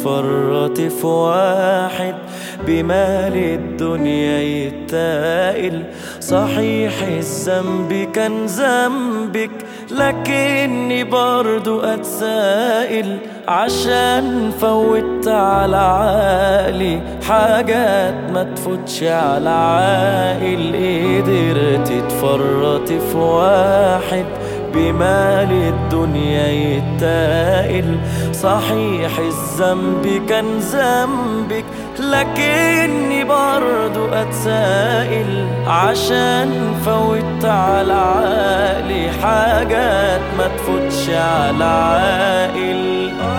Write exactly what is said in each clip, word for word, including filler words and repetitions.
تتفرطي في واحد بمال الدنيا يتائل. صحيح الذنب كان ذنبك لكني برضو اتسائل، عشان فوت على عقلي حاجات ما تفوتش على عاقل. قدرت تتفرطي في واحد بمال الدنيا يتائل. صحيح الذنب كان ذنبك لكني برضو اتسائل، عشان فوت على عقلي حاجات ما تفوتش على عاقل.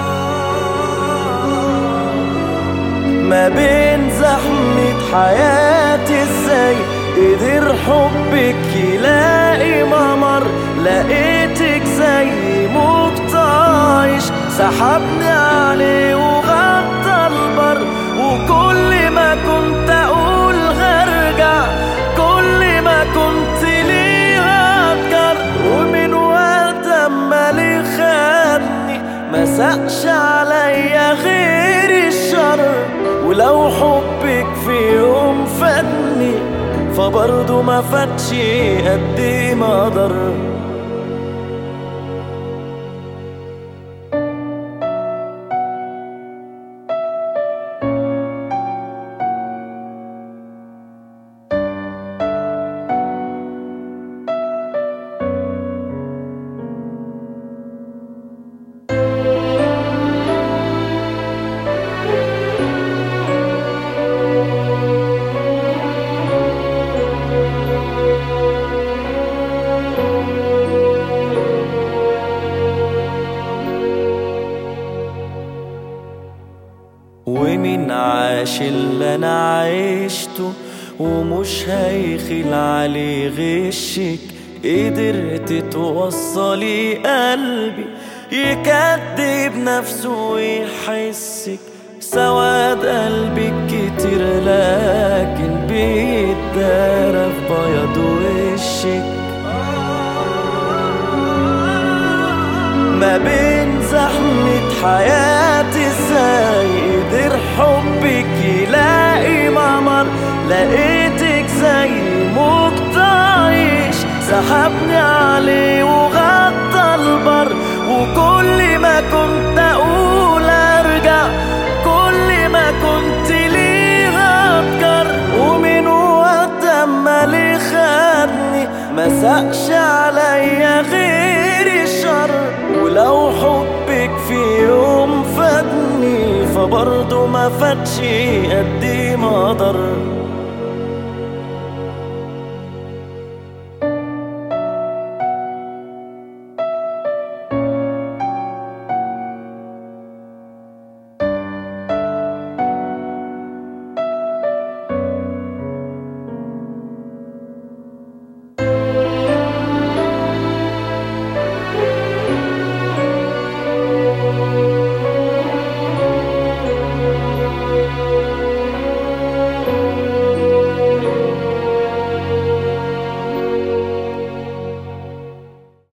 ما بين زحمة حياتي ازاي قدر حبك يلاقي ممر، لقيتك زي موج طايش سحبني عليه وغطى البر. وكل ما كنت اقول هرجع، كل ما كنت ليها اتجر، ومن وقت اما لي خدني ما سقش عليا غير الشر. ولو حبك في يوم فاتني فبرضه ما فاتش قد ما ضر. ومين عاش اللي انا عشته ومش هيخل عليه غشك. قدرت توصلي قلبي يكدب نفسه ويحسك. سواد قلبك كتير لكن بيتدارى في بياض وشك. ما بين زحمة حياتي ازاي قدر حبك يلاقي ممر، لقيتك زي موج طايش سحبني عليه وغطى البر. وكل ما كنت اقول ارجع، كل ما كنت ليها اتجر، ومن وقت اما لي خدني ما سقش عليا غير الشر. ولو حبك في يوم فاتني فبرضه ما فاتش قد ما ضر.